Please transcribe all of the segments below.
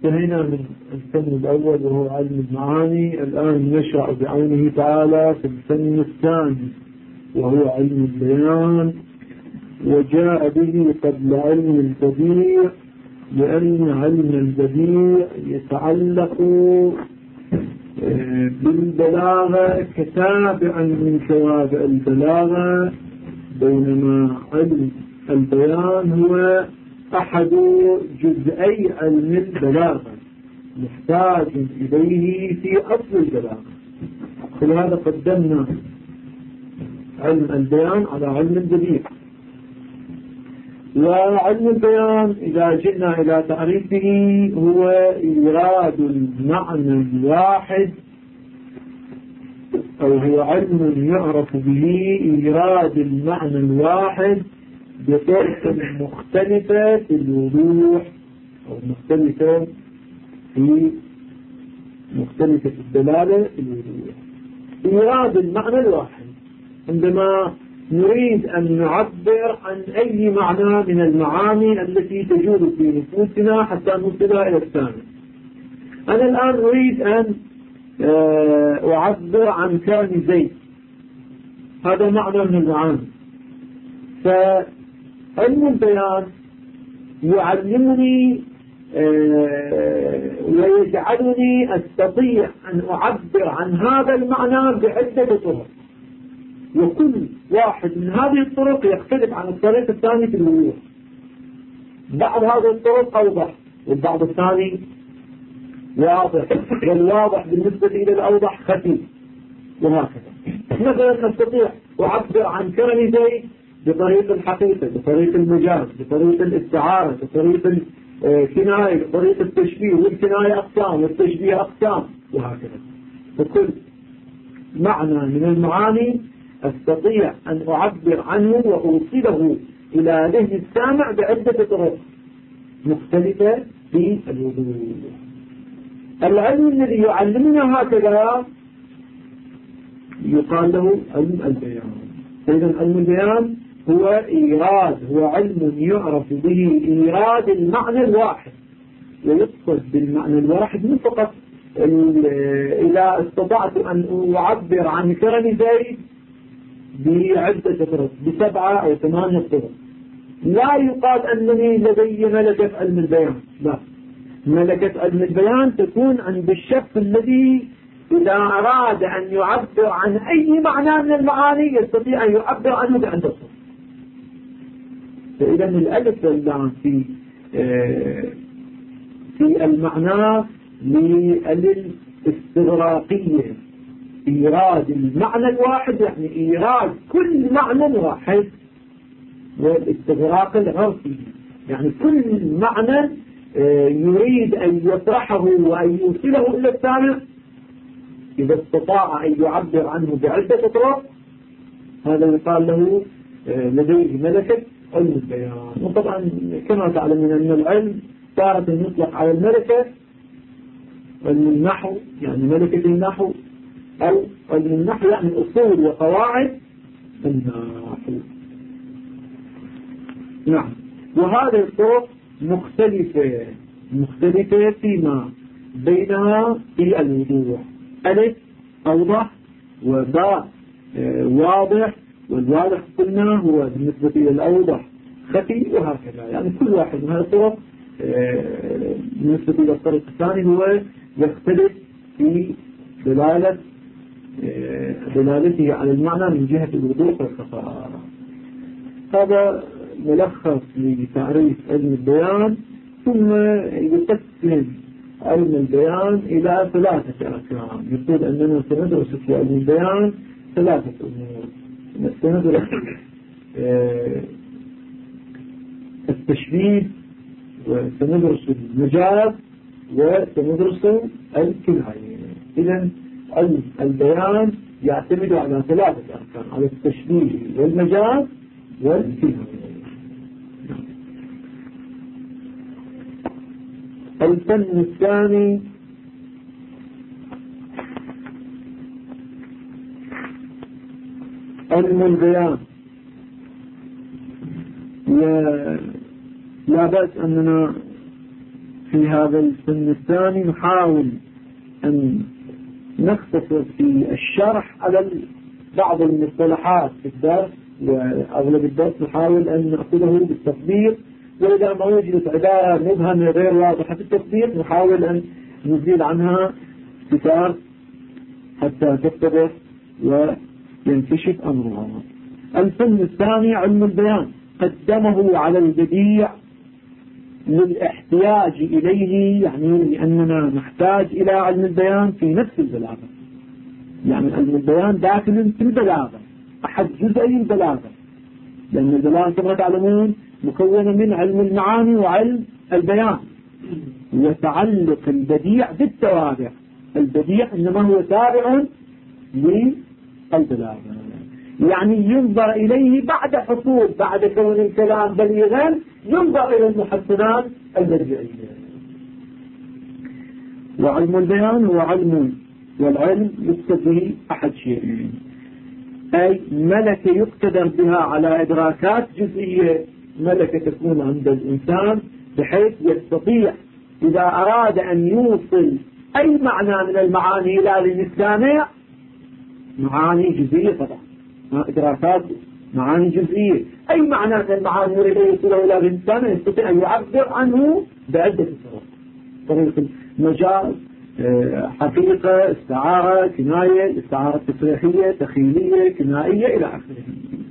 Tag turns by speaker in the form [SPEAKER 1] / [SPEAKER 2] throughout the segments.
[SPEAKER 1] انتهينا من الفن الأول وهو علم المعاني. الآن نشرع بعونه تعالى في الفن الثاني وهو علم البيان، وجاء به قبل علم البديع، لأن علم البديع يتعلق بالبلاغة كتابع من توابع البلاغة، بينما علم البيان هو أحد جزئي علم البلاغة محتاج إليه في أصل البلاغة. ولهذا قدمنا علم البيان على علم البديع. وعلم البيان إذا جئنا إلى تعريفه هو إيراد المعنى الواحد، أو هو علم يعرف به إيراد المعنى الواحد بطرق مختلفة في الوضوح، أو مختلفة في الدلالة في الوضوح. إيراد المعنى الواحد عندما نريد أن نعبر عن أي معنى من المعاني التي تجول في نفوسنا حتى نوصلها إلى الثاني. أنا الآن أريد أن أعبر عن كائن زيد، هذا معنى من المعاني. فعلم البيان يعلمني ويجعلني أستطيع أن أعبر عن هذا المعنى بعدة طرق، وكل واحد من هذه الطرق يختلف عن الطريق الثاني في الوضوح. بعض هذه الطرق أوضح والبعض الثاني واضح، والواضح بالنسبة إلى الأوضح خفي، وهكذا. مثلا نستطيع أعبر عن كائن زيد بطريق الحقيقة، بطريق المجاز، بطريق الاستعارة، بطريق الكناية، بطريق التشبيه، والكناية أقسام والتشبيه أقسام، وهكذا. فكل معنى من المعاني أستطيع أن أعبر عنه وأوصله إلى ذهن السامع بعدة طرق مختلفة في الوضوح. العلم الذي يعلمنا هكذا يقال له علم البيان. إذن علم البيان هو علم يعرف به إيراد المعنى الواحد، ويقصد بالمعنى الواحد مو فقط إذا استطعت أن أعبر عن كرم زيد بعدة طرق، ب7 أو 8 طرق، لا يقال أنني لدي ملكة علم البيان، لا. ملكة علم البيان تكون عند الشخص الذي إذا أراد أن يعبر عن أي معنى من المعاني يستطيع أن يعبر عنه بعدة طرق. فإذا الألف واللام في المعنى للاستغراقية، إيراد المعنى الواحد يعني إيراد كل معنى واحد، والاستغراق الغرفي يعني كل معنى يريد أن يطرحه وأن يوصله إلى السامع إذا استطاع أن يعبر عنه بعدة طرق، هذا يقال له لديه ملكة علم البيان. وطبعا كما تعلمون أن العلم تارة يطلق على الملكة علم النحو، يعني ملكة النحو، أو علم النحو يعني أصول وقواعد النحو. نعم. وهذه الطرق مختلفة فيما بينها في الوضوح. ألف أوضح، وباء واضح، والواضح قلنا هو بالنسبة إلى الأوضح خفي، وهكذا. يعني كل واحد من هذه الطرق بالنسبة إلى الطريق الثاني هو يختلف في دلالته على المعنى من جهة الوضوح والخفاء. هذا ملخص لتعريف علم البيان. ثم يقسم علم البيان إلى 3 أقسام. يقول أننا سندرس في علم البيان 3 أمور. سندرس التشبيه، وسندرس المجاز، وسندرس الكناية. إذن علم البيان يعتمد على 3 أركان، على التشبيه والمجاز والكناية. الفن الثاني علم البيان. لا بأس أننا في هذا الفن الثاني نحاول أن نختصر في الشرح على بعض المصطلحات في الدرس، وأغلب الدرس نحاول أن نأخذه بالتطبيق، وإذا ما وجدت عبارة مبهمة غير واضحة في التطبيق نحاول أن نزيل عنها كتاب حتى تتضح وينكشف أمرها. الفن الثاني علم البيان، قدمه على البديع للاحتياج إليه، يعني لأننا نحتاج إلى علم البيان في نفس البلاغة، يعني علم البيان داخل في البلاغة، أحد جزئي البلاغة، لأن البلاغة كما تعلمون مكونة من علم المعاني وعلم البيان، وتعلق البديع بالتوابع. البديع إنما هو تابع للبلاغة، يعني ينظر إليه بعد حصول، بعد كون الكلام بليغا ينظر إلى المحسنات البديعية. وعلم البيان هو علم، والعلم يقصد به أحد شيئين، أي ملكة يقتدر بها على إدراكات جزئية، ملكة تكون عند الإنسان بحيث يستطيع إذا أراد أن يوصل أي معنى من المعاني إلى الإنسان، معاني جزئية طبعا، إدراكات معاني جزئية، أي معنى من المعاني يريد أن يوصله إلى الإنسان يستطيع أن يعبر عنه بعدة طرق، طريق المجاز، حقيقة، استعارة، كناية، استعارة تصريحية، تخيلية، كنائية إلى آخره.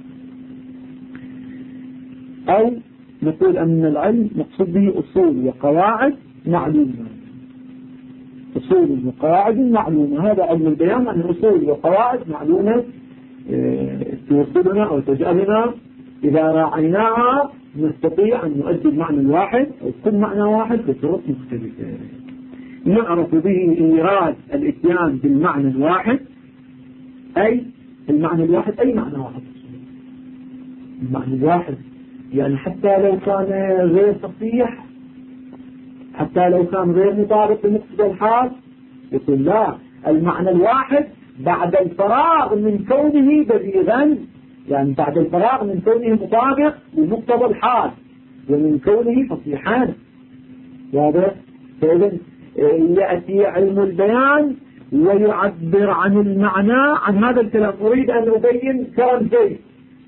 [SPEAKER 1] أو نقول أن العلم مقصود به أصول وقواعد معلومة، أصول وقواعد معلومة، هذا علم البيان عن أصول وقواعد معلومة توصلنا أو تجعلنا إذا راعيناها نستطيع أن نؤدي المعنى الواحد أو كل معنى واحد بطرق مختلفة. نعرف به إيراد الإتيان بالمعنى الواحد، أي المعنى الواحد أي معنى واحد، المعنى الواحد يعني حتى لو كان غير صحيح، حتى لو كان غير مطابق لمقصد الحال، يقول لا، المعنى الواحد بعد الفراغ من كونه بليغا، يعني بعد الفراغ من كونه مطابق لمقتضى الحال ومن كونه فصيحا. واضح؟ فإذا يأتي علم البيان ويعبر عن المعنى عن هذا الكلام. أريد أن أبين كلام زيد،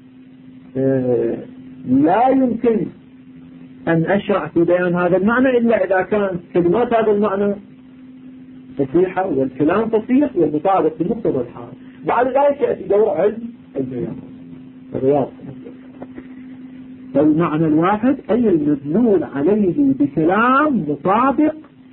[SPEAKER 1] لا يمكن أن أشرع في بيان هذا المعنى إلا إذا كانت كلمات هذا المعنى فصيحة والكلام فصيح والمطابق بمقتضى الحال. بعد ذلك يأتي دور علم البيان الرياض. فالمعنى الواحد أي المدلول عليه بكلام مطابق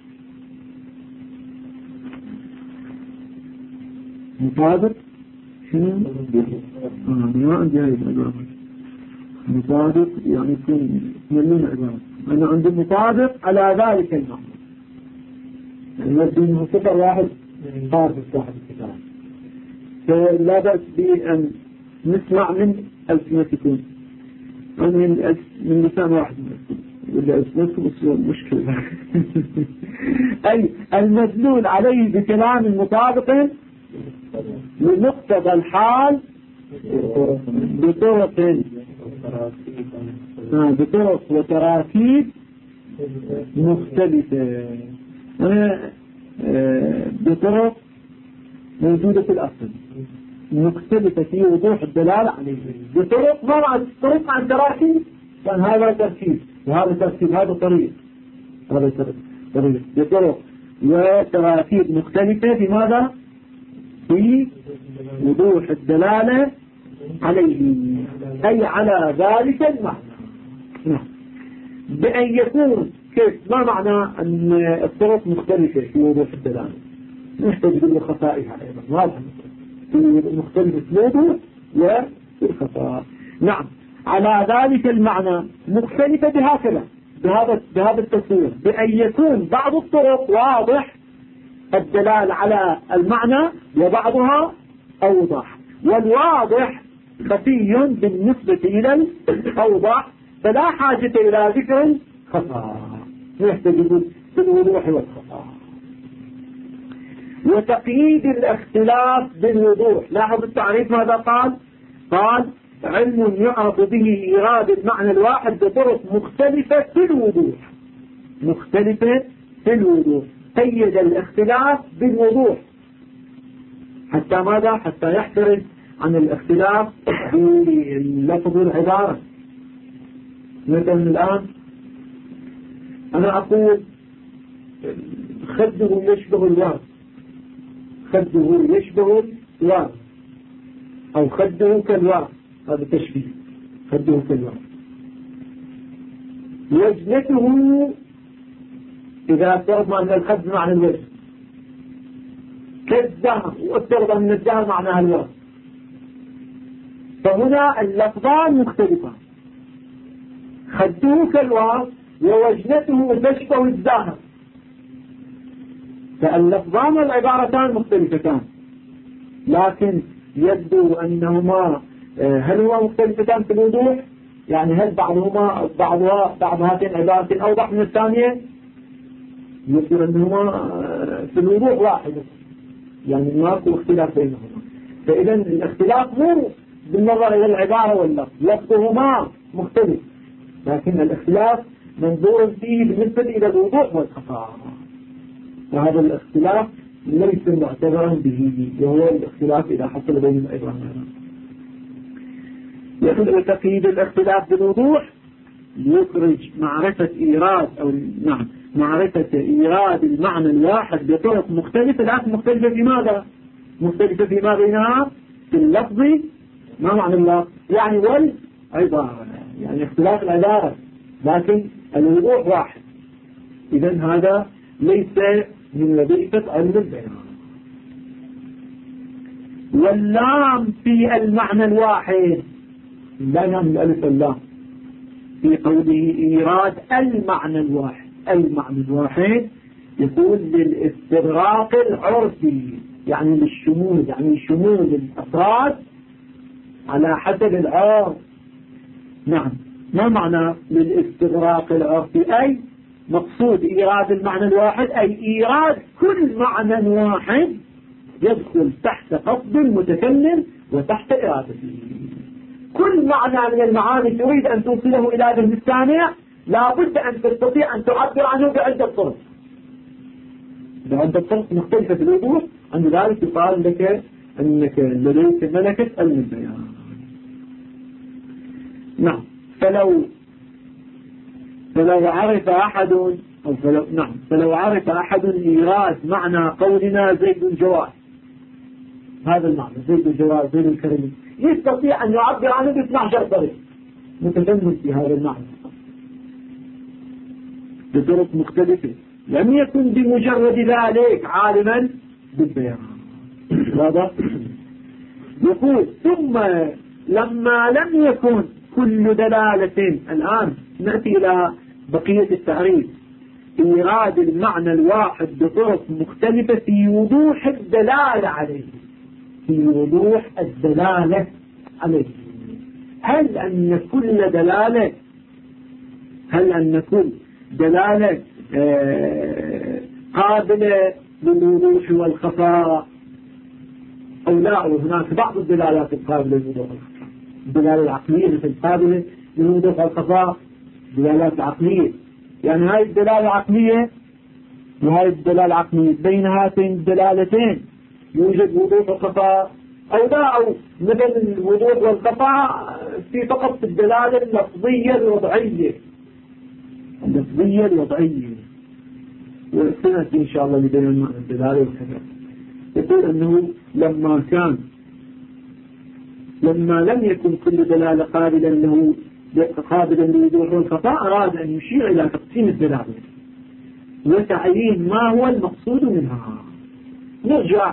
[SPEAKER 1] شنو؟ ما عندي هاي العبارة مطابق، يعني يكون من عبارة أنا عندي مطابق على ذلك المعنى، يعني يبدو أنه سطر واحد صار في صاحب الكتاب. فلا بأس بأن نسمع من ألسنتكم أو من لسان واحد ولا ألسنتكم مشكلة. أي المدلول عليه بكلام مطابق لمقتضى الحال بطرق وتراكيب مختلفة، بطرق موجودة في الأصل مختلفة في وضوح الدلالة عليه، بطرق مع التراكيب، كان هذا تركيب وهذا تركيب، هذا طريق بطرق وتراكيب مختلفة في ماذا؟ في وضوح الدلالة عليه، أي على ذلك المعنى. بأن يكون كيف؟ ما معنى أن الطرق مختلفة في وضوح الدلالة؟ نحتاج لخصائصها أيضا، واضح مختلفة في الوضوح وفي الخصائص. نعم، على ذلك المعنى مختلفة بهذا التصوير، بأن يكون بعض الطرق واضح الدلالة على المعنى وبعضها أوضح، والواضح خفي بالنسبة إلى الأوضح، فلا حاجة إلى ذكر خفاء، يحتاج بالوضوح والخفاء. وتقييد الاختلاف بالوضوح، لاحظ التعريف ماذا قال علم يعرف به إيراد المعنى الواحد بطرق مختلفة في الوضوح. مختلفة في الوضوح. قيد الاختلاف بالوضوح حتى ماذا؟ حتى يحترز عن الاختلاف باللفظ العبارة. مثلا الآن أنا أقول خده يشبه الواد، خده يشبه الواد، أو خده كالواد، هذا تشبيه، خده كالواد. وجنته إذا افترض أن الخد معنى الوجه كالزهر، وافترض أن الزهر معناها الواد، فهنا اللفظان مختلفان، خده كالواد ووجنته تشبه الزهر، فاللفظان والعبارتان مختلفتان، لكن يبدو أنهما هل هما مختلفتان في الوضوح؟ يعني هل بعض هاتين العبارتين أوضح من الثانية؟ يبدو أنهما في الوضوح واحد، يعني ماكو اختلاف بينهما. فإذا الاختلاف مو بالنظر إلى العبارة واللفظ، لفظهما مختلف، لكن الاختلاف منظور فيه بالنسبة إلى الوضوح والخفاء، وهذا الاختلاف ليس معتبرا به، وهو الاختلاف إذا حصل بين العبارتين. يخرج تقييد الاختلاف بالوضوح يخرج معرفة إيراد معرفة إيراد المعنى الواحد بطرق مختلفة، لكن مختلفة في ماذا؟ مختلفة فيما بينها في اللفظ، ما معنى اللفظ؟ يعني والعبارة، يعني اختلاف العبارة، لكن الوضوح واحد. إذن هذا ليس من وظيفة علم البيان. واللام في المعنى الواحد، لا من الألف اللام في قوله إيراد المعنى الواحد، المعنى الواحد يقول للاستغراق العرفي، يعني للشمول، يعني شمول الأفراد على حسب العرف. نعم، ما معنى للاستغراق العرفي؟ أي مقصود إيراد المعنى الواحد أي إيراد كل معنى واحد يدخل تحت قصد المتكلم وتحت إرادته. كل معنى من المعاني تريد أن توصله إلى ذهن الثانية لابد أن تستطيع أن تعبر عنه بعدة طرق، بعدة طرق مختلفة في الوضوح. عن ذلك يقال لك أنك لديك ملكة البيان. نعم، فلو عرف أحد فلو عرف أحد إيراد معنى قولنا زيد الجواد، هذا المعنى زيد الجواد زيد الكريم، يستطيع أن يعبر عنه ب 12 طريق متجمد في هذا المعنى بطرق مختلفة، لم يكن بمجرد ذلك عالما بالبيان. هذا يقول ثم لما لم يكن كل دلالة، الآن نأتي إلى بقية التعريف، إيراد المعنى الواحد بطرق مختلفة في وضوح الدلالة عليه، في وضوح الدلالة عليه. هل أن كل دلالة قابلة للوضوح والخفاء أو لا؟ هناك بعض الدلالات القابلة للوضوح والخفاء، الدلالة العقلية مثل قابلة للوضوح والخفاء، دلالات عقلية، يعني هاي الدلالة عقلية وهاي الدلالة عقلية، بين هاتين الدلالتين يوجد وضوح وخفاء أو لا، أو مثل الوضوح والخفاء في فقط الدلالة اللفظية الوضعية، اللفظية الوضعية. وسنأتي إن شاء الله لبين الدلالة والخفاء. يقول أنه لما لم يكن كل دلالة قابلا للوضوح والخفاء، أراد أن يشير إلى تقسيم الدلالة وتعيين ما هو المقصود منها. نرجع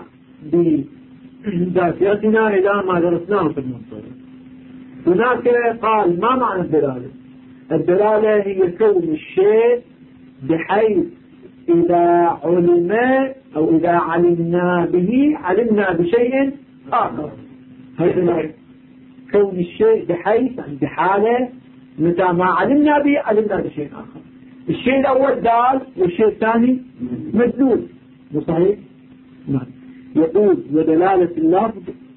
[SPEAKER 1] بذاكرتنا إلى ما درسناه في المنطق. هناك قال ما معنى الدلالة؟ الدلالة هي كون الشيء بحيث إذا علم أو إذا علمنا به علمنا بشيء آخر. هذا كون الشيء بحيث بحالة متى ما علمنا به علمنا بشيء آخر. الشيء الأول دال والشيء الثاني مدلول، صحيح؟ نعم. يقول ودلالة اللفظ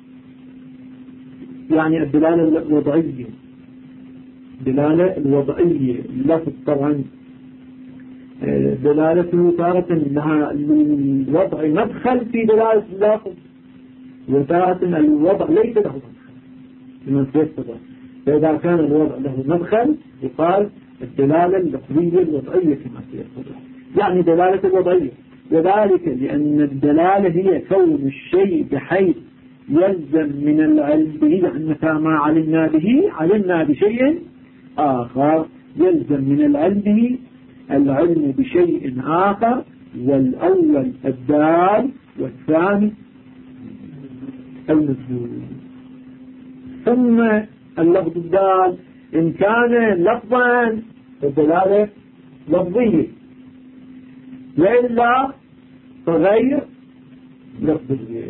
[SPEAKER 1] يعني الدلالة الوضعية، الدلالة الوضعية. اللفظ طبعا دلالته تارة أنها الوضع مدخل في دلالة اللفظ، وتارة الوضع ليس له مدخل. فإذا كان الوضع له مدخل يقال الدلالة اللفظية الوضعية كما سيتضح، يعني دلالة الوضعية. وذلك لأن الدلالة هي كون الشيء بحيث يلزم من العلم به، متى ما علمنا بشيء آخر يلزم من العلم به العلم بشيء آخر، والأول الدال والثاني المدلول. ثم اللفظ الدال إن كان لفظا فالدلالة لفظية، وإلا فغير لفظية،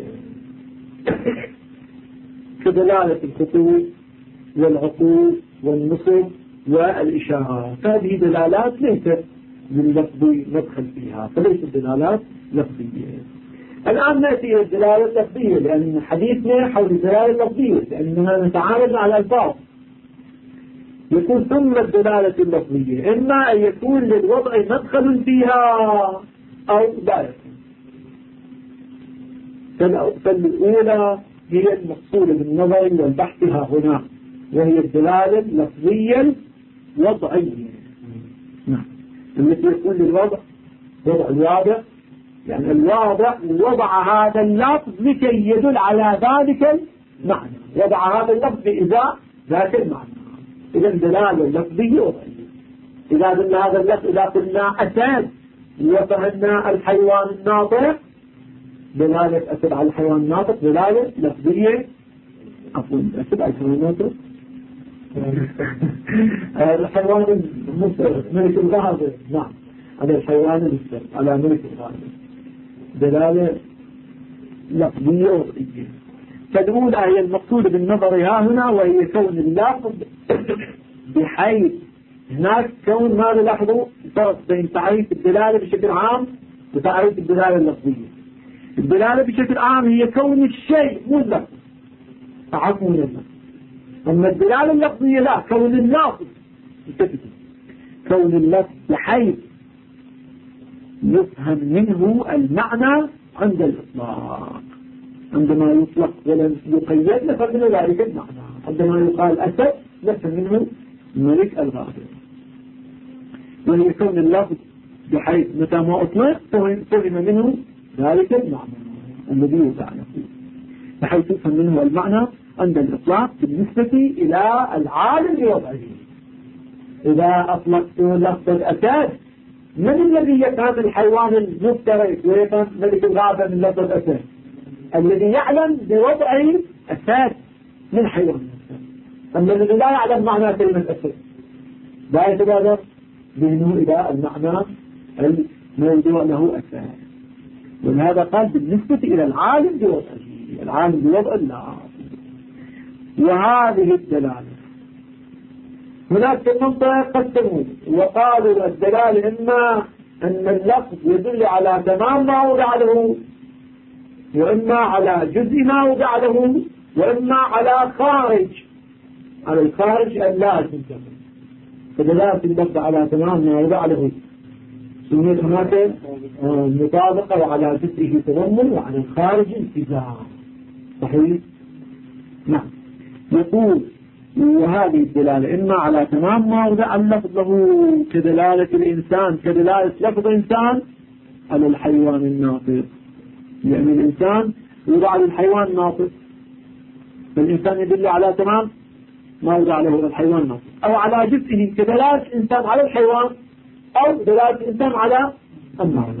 [SPEAKER 1] كدلالة الخطوط والعقول والنصب والإشارات. هذه دلالات ليست لللفظ مدخل فيها، فليست دلالات لفظية. الآن نأتي إلى الدلالة اللفظية، لأن حديثنا حول الدلالة اللفظية، لأننا نتعامل مع الألفاظ. يكون ثم الدلالة اللفظية إما أن يكون للوضع مدخل فيها أو لا يكون. فالأولى هي المقصودة بالنظر والبحث ها هنا، وهي الدلالة اللفظية الوضعية. نعم. التي يكون للوضع وضع الواضع، يعني الواضع وضع هذا اللفظ لكي يدل على ذلك المعنى، وضع هذا اللفظ بإزاء ذاك المعنى. إذا الدلالة اللفظية وضعية. إذا قلنا هذا اللفظ، إذا قلنا أسد وفهمنا الحيوان الناطق، دلالة أسد على الحيوان الناطق دلالة لفظية. عفوا، أسد على الحيوان الناطق الحيوان المفترس ملك الغابة. نعم، على الحيوان المفترس على ملك الغابة دلالة لفظية وضعية. فالأولى هي المقصودة بالنظر ها هنا، وهي كون اللفظ بحيث هناك كون ما نلاحظوا فرق بين تعريف الدلالة بشكل عام وتعريف الدلالة اللفظية. الدلالة بشكل عام هي كون الشيء مو اللفظ، تعرفون اللفظ. أما الدلالة اللفظية لا، كون اللفظ كون اللفظ بحيث يفهم منه المعنى عند الإطلاق. عندما يطلق ولم يقيد نفهم منه ذلك المعنى. عندما يقال أسد نفهم منه ملك الغابة. وهي كون اللفظ بحيث متى ما أطلق فهم منه ذلك المعنى الذي يوضع له، بحيث يفهم منه المعنى عند الإطلاق بالنسبة إلى العالم بوضعه. إذا أطلقت لفظ الأسد، من الذي يفهم الحيوان المفترس ويفهم ملك الغابة من لفظ الأسد؟ الذي يعلم بوضع أسد من حيوان الأسد. أما الذي لا يعلم معنى كلمة أسد لا يتبادر ذهنه إلى المعنى الموضوع له أسد. ولهذا قال بالنسبة إلى العالم بوضعه، العالم بوضع الله. وهذه الدلالة هناك في المنطقة قسموا وقالوا الدلالة إما أن اللفظ يدل على تمام ما وضع له، وإما على جزء ما وضع له، وإما على خارج، على الخارج اللازم. فدلالة اللفظ على تمام ما وضع له سميت هناك مطابقة، وعلى جزئه تضمن، وعلى الخارج التزام. صحيح؟ نعم. يقول وهذه الدلالة إما على تمام ما وضع اللفظ له كدلالة الإنسان، كدلالة لفظ إنسان على الحيوان الناطق، لأن الإنسان يوضع للحيوان الناطق، فالإنسان يدل على تمام ما وضع له الحيوان الناطق، أو على جزئه كدلالة الإنسان على الحيوان، أو دلالة الإنسان على الناطق،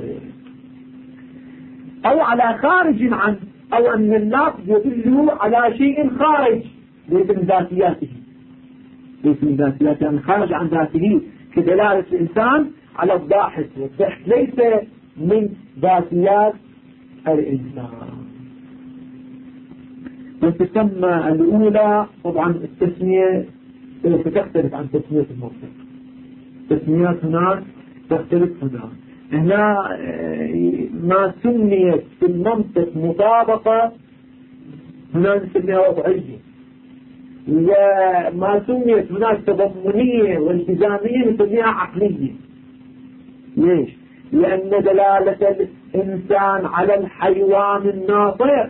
[SPEAKER 1] أو على خارج عنه، أو أن اللفظ يدل على شيء خارج ليس من ذاتياته، ليس من ذاتياته، يعني خارج عن ذاته، كدلالة الإنسان على الضاحك، والضحك ليس من ذاتيات الإنسان. وتسمى الأولى طبعا التسمية تختلف عن تسمية المنطق، تسميات هناك تختلف هنا ما سميت في المنطق مطابقة هنا نسميها وضعية، وما سميت هناك تضمنية والتزامية نسميها عقلية. ليش؟ لأن دلالة الإنسان على الحيوان الناطق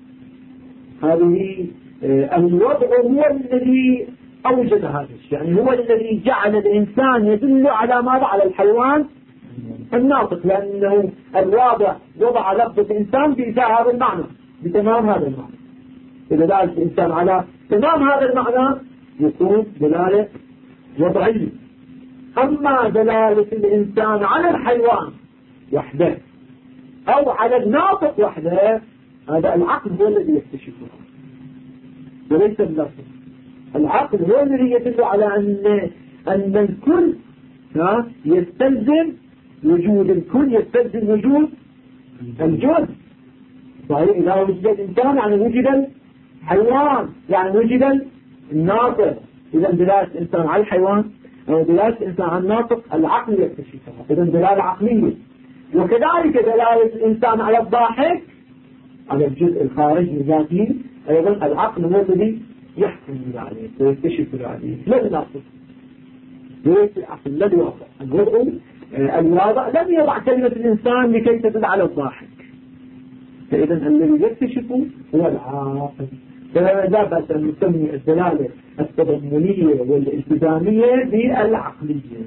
[SPEAKER 1] هذه الوضع هو الذي أوجد هذا الشيء، يعني هو الذي جعل الإنسان يدل على ماذا؟ على الحيوان الناطق، لأنه الواضع وضع لفظ الإنسان بإزاء هذا المعنى بتمام هذا المعنى. إذا دلالة الإنسان على تمام هذا المعنى يكون دلالة وضعية. أما دلالة الإنسان على الحيوان وحده أو على الناطق وحده هذا العقل هو الذي يكتشفه وليس اللفظ. العقل هو الذي يدل على أن الكل يستلزم وجود الكل، يستلزم وجود الجزء. صحيح إذا وجد الإنسان يعني وجد الحيوان، يعني وجد الناطق. إذا دلالة الإنسان على الحيوان أو دلالة الإنسان على الناطق العقل يكتشفها، إذا دلالة عقلية. وكذلك دلالة الإنسان على الضاحك على الجزء الخارجي ذاته أيضا العقل هو الذي يحكم عليه ويكتشف عليه، لا الناطق. ليس العقل الذي وضع الوضع الواضع لم يضع كلمة الإنسان لكي تدل على الضاحك، فإذا الذي يكتشفه هو العاقل. فلا بأس أن نسمي الدلالة التضمنية والالتزامية بالعقلية.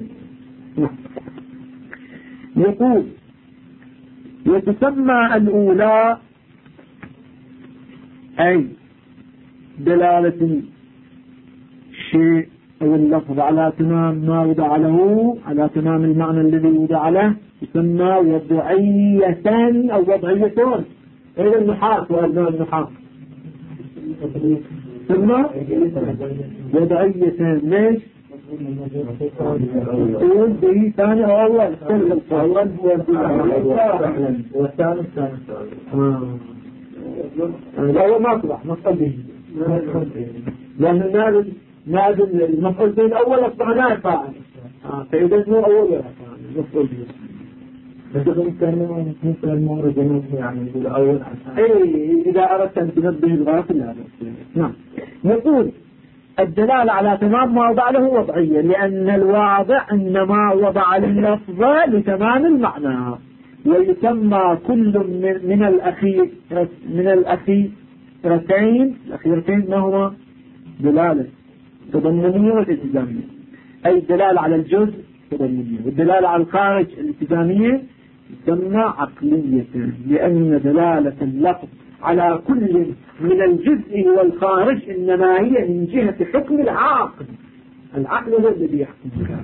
[SPEAKER 1] يقول وتسمى الأولى أي دلالة الشيء أو اللفظ على تمام ما وضع له، على تمام المعنى الذي وضع له، تسمى وضعية أو وضعية. إذا النحاة وأبناء النحاة ثم وضعية. ليش؟ يقول به ثاني أول الأول هو والثاني الأول ما طلع مفعول به، لأن نازل المفعول به الأول أصبح نائب فاعل، فإذا هو أول ولا ثاني مفعول به. بس مثل المورد يعني الأول إذا أردت أن تنبه الغافل هذا. نعم. يقول الدلالة على تمام ما وضع له وضعية، لأن الواضع إنما وضع اللفظ لتمام المعنى، ويسمى كل من الأخيرتين ما هو دلالة تضمنية والالتزامية، أي الدلالة على الجزء تضمنية، والدلالة على الخارج الالتزامية يسمى عقلية، لأن دلالة اللفظ على كل من الجزء والخارج إنما هي من جهة حكم العاقل. العقل هو الذي يحكم به.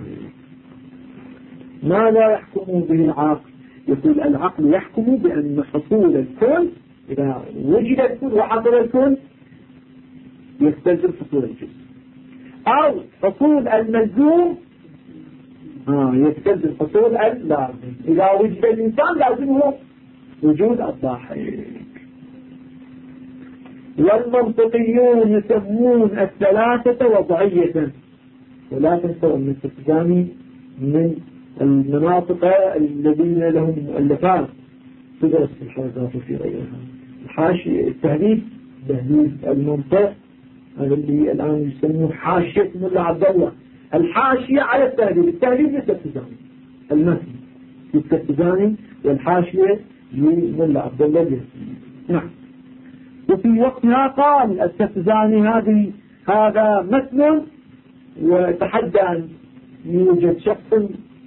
[SPEAKER 1] ما لا يحكم به العاقل؟ يقول العقل يحكم بأن حصول الكون، إذا وجد الكون وحصل الكون يستلزم حصول الجزء، أو حصول الملزوم يستلزم حصول اللازم. إذا وجد الإنسان لازمه وجود الضاحك. والمنطقيون يسمون الثلاثة وضعية، ولا تنسوا أن التزامي من المناطق الذين لهم مؤلفات تدرس في الحركات وفي غيرها. الحاشية التهذيب تهذيب المنطق هذا اللي الآن يسموه حاشية ملا عبد الله، الحاشية على التهذيب. التهذيب للتزامي المثل للتزامي، والحاشية لملا عبد الله. نعم. وفي وقتها قال التزامي هذا مثل، وتحدى أن يوجد شخص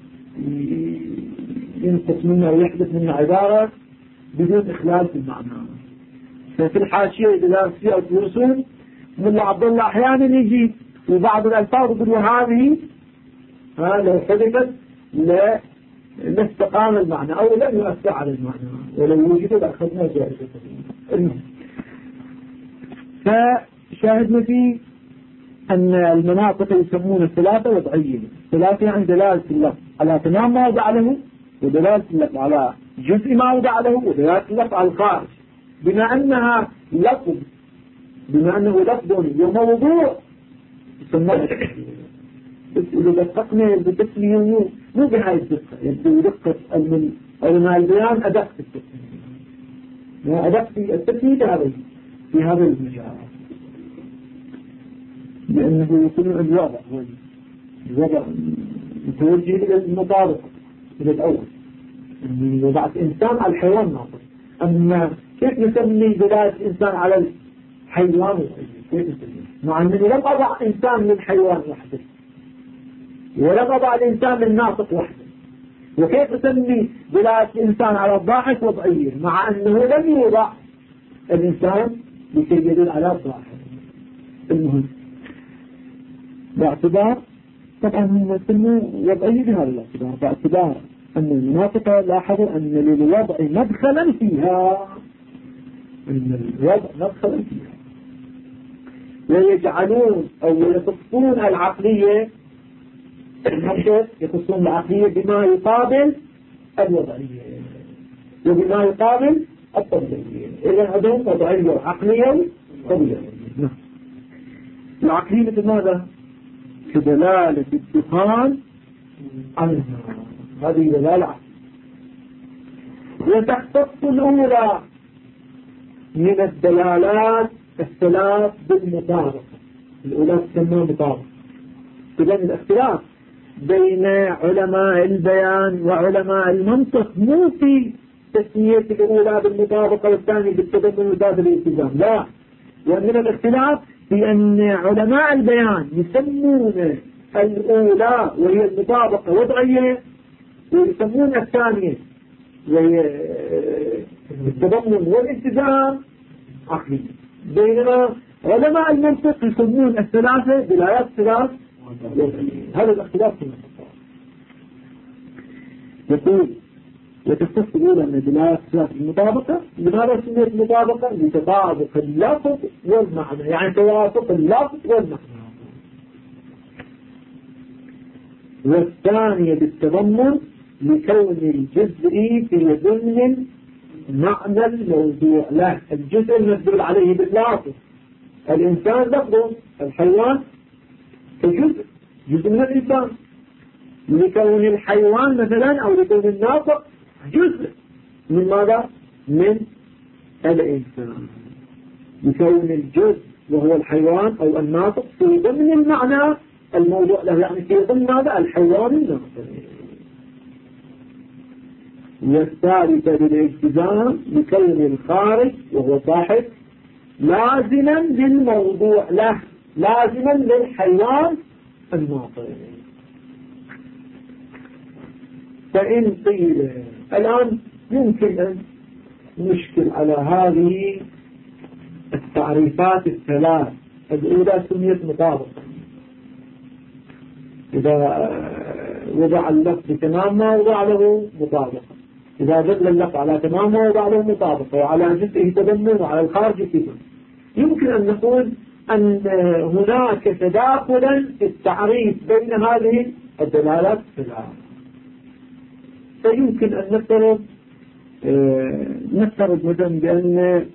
[SPEAKER 1] ينقص منه ويحدث منه عبارة بدون إخلال في المعنى. ففي الحاشية إذا في الرسول ملا عبد الله أحيانا يجي وبعض الألفاظ يقول هذه لو حدثت لا استقام المعنى أو لم يؤثر على المعنى، ولو وجد لأخذنا جائزة. فشاهدنا فيه أن المناطق يسمون الثلاثة وضعية. الثلاثة يعني دلالة اللفظ على تمام ما وضع له، ودلالة اللفظ على جزء ما وضع له، ودلالة اللفظ على الخارج. بما أنه لفظ وموضوع يسمونه. بس إذا دققنا بالتسليم مو بهاي الدقة، يبدو دقة علماء البيان أدق في التسليم، أدق في التسليم في هذا المجال، لأنه يكون الوضع متوجه إلى المطابقة الأول أني وضعت إنسان على الحيوان ناطق. أما كيف نسمي دلالة الإنسان على الحيوان؟ كيف نسميه؟ مع أنني لم أضع إنسان للحيوان وحده ولم أضع الإنسان للناطق وحده. وكيف أسمي دلالة الإنسان على الضاحك وضعية مع أنه لم يوضع الإنسان لكي يدل على الضاحك؟ المهم باعتبار طبعا هم يسموا وضعية بهذا الاعتبار، باعتبار أن المناطق لاحظوا أن للوضع مدخلا فيها، أن الوضع مدخلا فيها، ويجعلون أو يخصون العقلية يخصون العقلية بما يقابل الوضعية وبما يقابل الطبيعية. إذا عندهم وضعية وعقلية وطبيعية. العقلية مثل ماذا؟ كدلالة الدخان عنها، هذه دلالة. وتختص الأولى من الدلالات الثلاث بالمطابقة. الأولى تسمى مطابقة. إذن الاختلاف بين علماء البيان وعلماء المنطق مو في تسمية الأولى بالمطابقة والثانية بالتضمن والثالث بالالتزام، لا، ومن الاختلاف في أن علماء البيان يسمون الأولى وهي المطابقة وضعية، ويسمون الثانية وهي التضمن والالتزام عقلية، بينما علماء المنطق يسمون الثلاثة دلالات ثلاث. هذا الاختلاف في المنطق. يقول وتختص الأولى من دلالات ثلاث المطابقة. لماذا سميت المطابقة؟ لتطابق اللفظ والمعنى، يعني توافق اللفظ والمعنى. والثانية بالتضمن لكون الجزء في ضمن معنى الموضوع له. الجزء المدلول عليه باللفظ، الإنسان لفظه، الحيوان كجزء من الإنسان، لكون الحيوان مثلا أو لكون الناطق جزء من ماذا؟ من الإنسان. لكون الجزء وهو الحيوان أو الناطق في ضمن المعنى الموضوع له، يعني في ضمن ماذا؟ الحيوان الناطق. والثالثة بالالتزام لكون الخارج وهو صاحب لازما للموضوع له، لازما للحيوان الناطق. فإن قيل الآن يمكن أن نشكل على هذه التعريفات الثلاث. الأولى سميت مطابقة، إذا وضع اللفظ تماما وضع له مطابقة، إذا دل اللفظ على تماما وضع له مطابقة، وعلى جزئه تضمن وعلى الخارج كذا. يمكن أن نقول أن هناك تداخلا في التعريف بين هذه الدلالات الثلاث. فيمكن أن نفترض مثلا بأن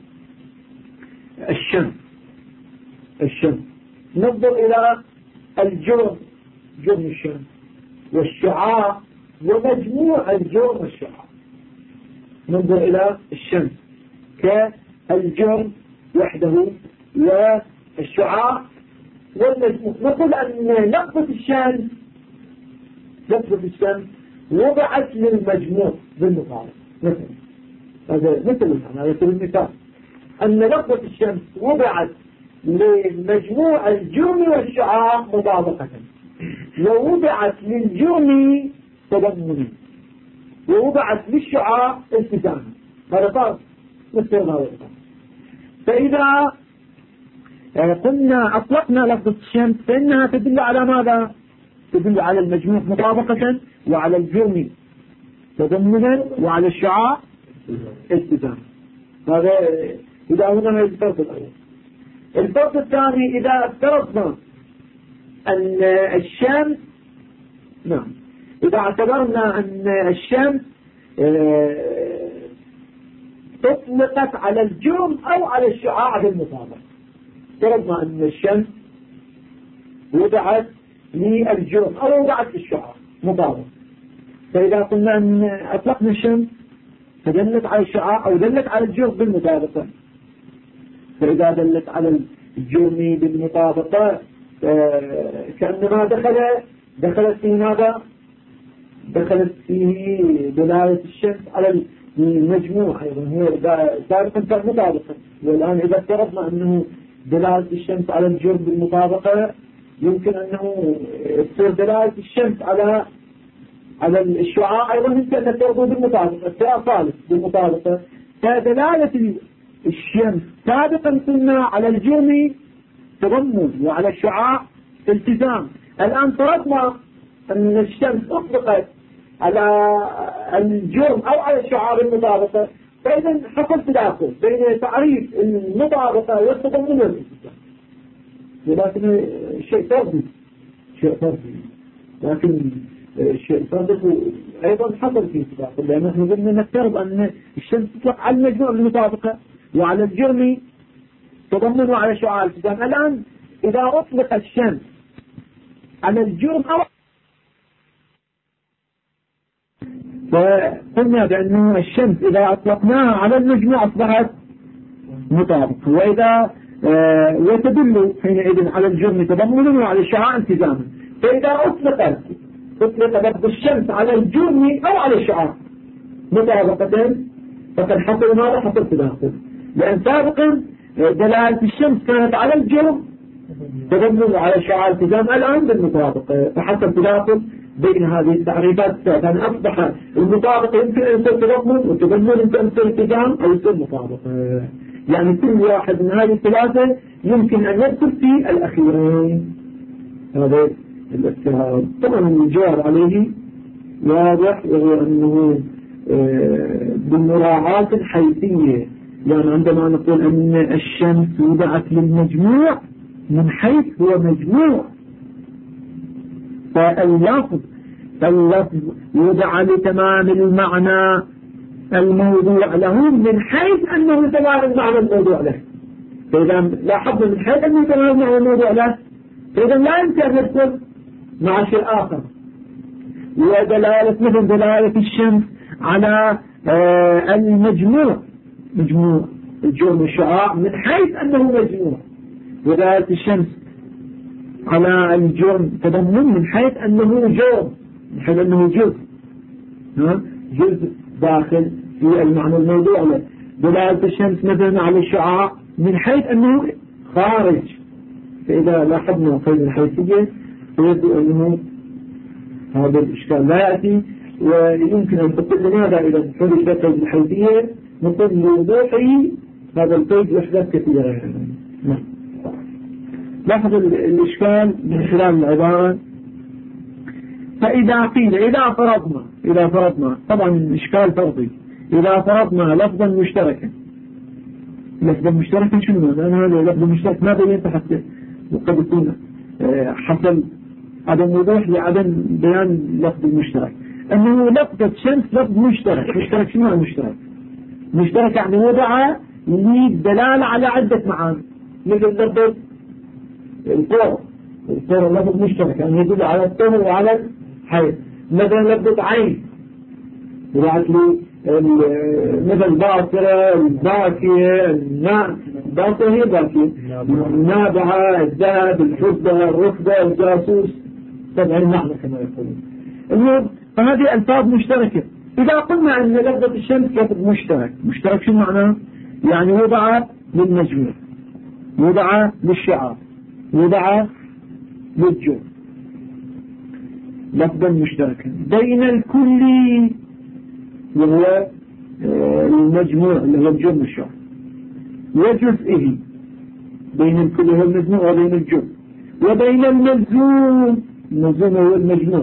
[SPEAKER 1] الشمس ننظر إلى الجرم، جرم الشمس والشعاع ومجموع الجرم والشعاع. ننظر إلى الشمس كالجرم وحده والشعاع والمجموع. نقول أن لفظة الشمس وضعت للمجموع بالمقابل. هذا مثل المثال أن لفظة الشمس وضعت لمجموع الجرم والشعاع مطابقة، ووضعت للجرم تضمنا، ووضعت للشعاع التزاما. هذا فرق مثل هذا. فإذا قلنا أطلقنا لفظة الشمس فإنها تدل على ماذا؟ تدل على المجموع مطابقة، وعلى الجرم تضمنا، وعلى الشعاع التزاما. هذا إذا هنا الفرق الأول. الفرق الثاني إذا افترضنا أن الشمس، نعم، إذا اعتبرنا أن الشمس تطلقت على الجرم أو على الشعاع بالمطابقة. افترضنا أن الشمس وضعت للجرم أو وضعت للشعاع مطابقة. فإذا قلنا أن أطلقنا الشمس فدلت على الشعاع أو دلت على الجرم بالمطابقة، فإذا دلت على الجرم بالمطابقة كأنما دخلت في ماذا؟ دخلت فيه دلالة الشمس على المجموع أيضا، هي سابقا كانت مطابقة، والآن إذا افترضنا أنه دلالة الشمس على الجرم بالمطابقة، يمكن أنه تصير دلالة الشمس على الشعاع أيضا يمكن أن تربو بالمطابقة، اختلاف ثالث بالمطابقة. فدلالة الشمس سابقا كنا على الجرم تضمن وعلى الشعاع التزام. الآن فرضنا أن الشمس أطلقت على الجرم أو على الشعاع بالمطابقة، فإذا حصل تداخل بين تعريف المطابقة والتضمن والالتزام، ولكن شيء فردي لكن الشيء الفردي أيضا حصل فيه تداخل، لأن نحن قلنا نفترض أن الشمس تطلق على المجموع بالمطابقة وعلى الجرم تضمن وعلى شعاع الالتزام. الآن إذا أطلق الشمس على الجرم أو فقلنا بأنه الشمس إذا أطلقناها على المجموع أصبحت مطابقة، وإذا وتدل حينئذ على الجرم تضمنا وعلى الشعاع التزاما. فإذا أطلق لفظ الشمس على الجرم أو على الشعاع مطابقة فقد حصل ماذا؟ حصل تداخل، لأن سابقا دلالة الشمس كانت على الجرم تضمن على الشعاع التزام، الآن بالمطابقة، فحصل تداخل بين هذه التعريفات. فأن أصبح المطابقة يمكن أن يصير تضمن، والتضمن يمكن أن يصير التزام أو يصير مطابقة. يعني كل واحد من هذه الثلاثة يمكن أن يدخل في الأخيرين. هذا الاستهاب طبعا الجواب عليه واضح، وهو أنه بالمراعاة الحيثية. يعني عندما نقول أن الشمس وضعت للمجموع من حيث هو مجموع، فاللفظ وضع لتمام المعنى الموضوع له من حيث أنه تمام المعنى الموضوع له. فإذا لاحظنا من حيث أنه تمام المعنى الموضوع له، فإذا لا يمكن أن يدخل مع شيء آخر. ودلالة مثل دلالة الشمس على المجموع، مجموع الجرم الشعاع من حيث أنه مجموع، ودلالة الشمس على الجرم تضمن من حيث أنه جرم، من حيث أنه جزء داخل في المعنى الموضوع له. دلالة الشمس مثلا على الشعاع من حيث أنه خارج. فإذا لاحظنا قيد الحيثية يبدو أنه هذا الإشكال لا يأتي، ويمكن أن تقول لماذا إذا حدث قيد الحيثية نقول لوضوحه هذا القيد وحدات كثيرة. نعم. لاحظ الإشكال من خلال العبارة. فإذا قيل إذا فرضنا طبعا الإشكال فرضي، إذا فرضنا لفظا مشتركا شنو معنى؟ لأن هذا لفظ مشترك ما بينت حتى وقد يكون حصل عدم وضوح لعدم بيان لفظ المشترك. أنه لفظة شمس لفظ مشترك شنو معنى مشترك يعني وضع للدلالة على عدة معاني، مثل لفظ الطور لفظ مشترك يعني يدل على الطور وعلى الحيث. مثلا لفظة عين وضعت لي مثل باكرة الباكية باكرة هي باكية، النابعة الذهب الفضة الرفضة الجاسوس، طبعا نحن كما يقولون. المهم فهذه ألفاظ مشتركة. إذا قلنا أن لفظة الشمس لفظ مشترك شو معناه؟ يعني وضع للمجموع، وضع للشعار، وضع للجو، لفظا مشتركا بين الكل وهو المجموع اللي هو الجو والشعار، وجزئه بين الكل هو المجموع وبين الجو، وبين الملزوم هو المجموع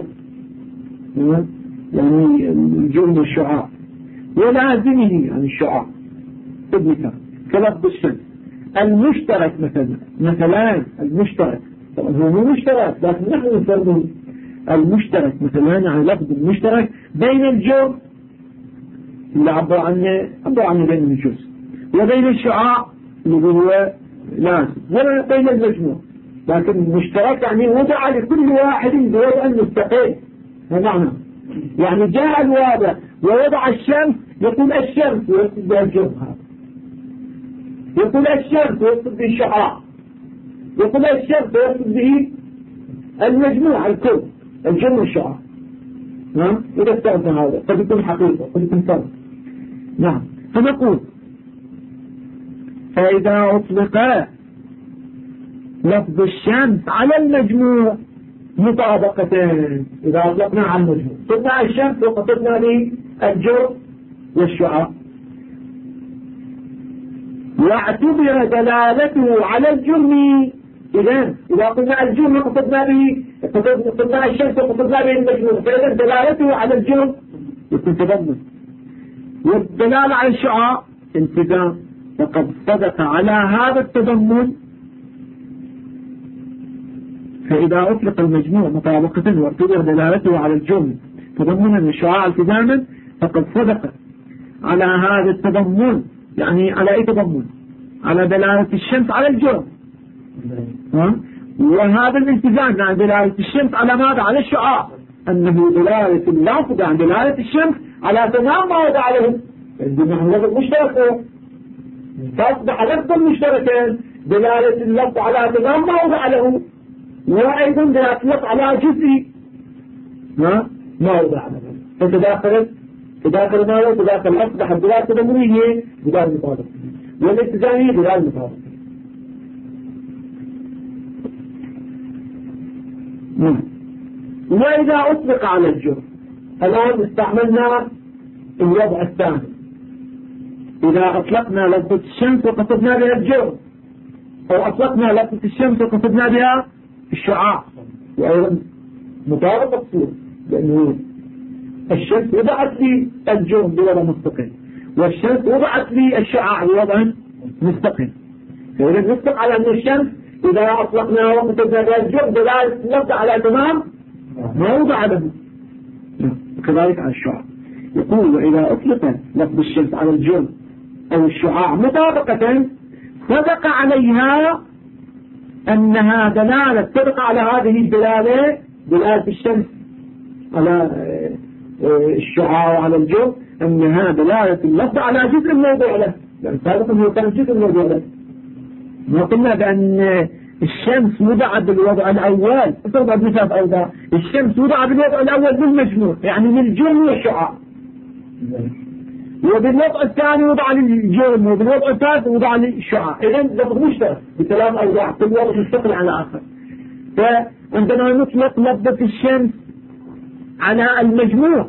[SPEAKER 1] يعني الجو والشعار، ولازمه يعني الشعار تبنك كلفظ الشمس. المشترك مثلا المشترك طبعا هو مو مشترك لكن نحن نفرده المشترك مثلا يعني لفظ المشترك بين الجو اللي عبر عنه بين الجزء، وبين الشعاع اللي هو لازم، وبين المجموع. لكن مشترك يعني وضع لكل واحد بوضع مستقل. بمعنى يعني جاء الواضع ووضع الشمس يقول الشمس ويقصد بها الجو، يقول الشمس ويقصد به الشعاع، يقول الشمس ويقصد به المجموع الكل الجو والشعاع. نعم إذا استأذن هذا قد يكون حقيقة قد يكون فرق. نعم فنقول فإذا أطلق لفظ الشمس على المجموع مطابقتين. إذا أطلقنا على المجموع قلنا الشمس وقصدنا بالجرم والشعاع، واعتبر دلالته على الجرم. إذا قلنا الجرم وقصدنا به قلنا الشمس وقصدنا به المجموع، فإذا دلالته على الجرم يكون تضمن، والدلالة على الشعاع التزام. فقد صدق على هذا التضمن. فإذا أطلق المجموع مطابقة واعتبر دلالته على الجرم تضمنا الشعاع التزاما فقد صدق على هذا التضمن. يعني على أي تضمن؟ على دلالة الشمس على الجرم، وهذا الالتزام عن دلالة الشمس على ماذا؟ على الشعاع، أنه دلالة اللفظ عن دلالة الشمس على تمام ما وضع عليه. نحن لفظ مشترك فأصبح لفظا مشتركا، دلالة اللفظ على تمام ما وضع له، وأيضا دلالة اللفظ على جزء ما وضع له. فتداخل ماذا؟ تداخل أصبح الدلالة التضمنية دلالة مطابقة، والالتزامية دلالة مطابقة. وإذا أطلق على الجرم، الآن استعملنا الوضع الثاني. إذا أطلقنا لفظة الشمس وقصدنا بها الجرم، أو أطلقنا لفظة الشمس وقصدنا بها الشعاع، وأيضا مطابقة تصير، لأنه الشمس وضعت لي الجرم بوضع مستقل، والشمس وضعت لي الشعاع بوضع مستقل. فإذا نطلق على أن الشمس إذا أطلقنا وقصدنا بها الجرم دلالة اللفظ على تمام ما وضع له، وكذلك على الشعاع. يقول وإذا أطلق لفظ الشمس على الجرم أو الشعاع مطابقة صدق عليها أنها دلالة، صدق على هذه الدلالة، دلالة الشمس على الشعاع وعلى الجرم، أنها دلالة اللفظ على جزء موضوع له، لأن سابقا هو كان جزء موضوع له. ما قلنا بأن الشمس وضع بالوضع الأول، تضع بثلاث أوضاع. الشمس وضع بالوضع الأول بالمجموع، يعني للجرم والشعاع، وبالوضع الثاني وضع للجرم، وبالوضع الثالث وضع للشعاع. إذن لفظ مشترك بثلاث أوضاع، كل وضع مستقل على آخر. فعندما نطلق لفظة الشمس على المجموع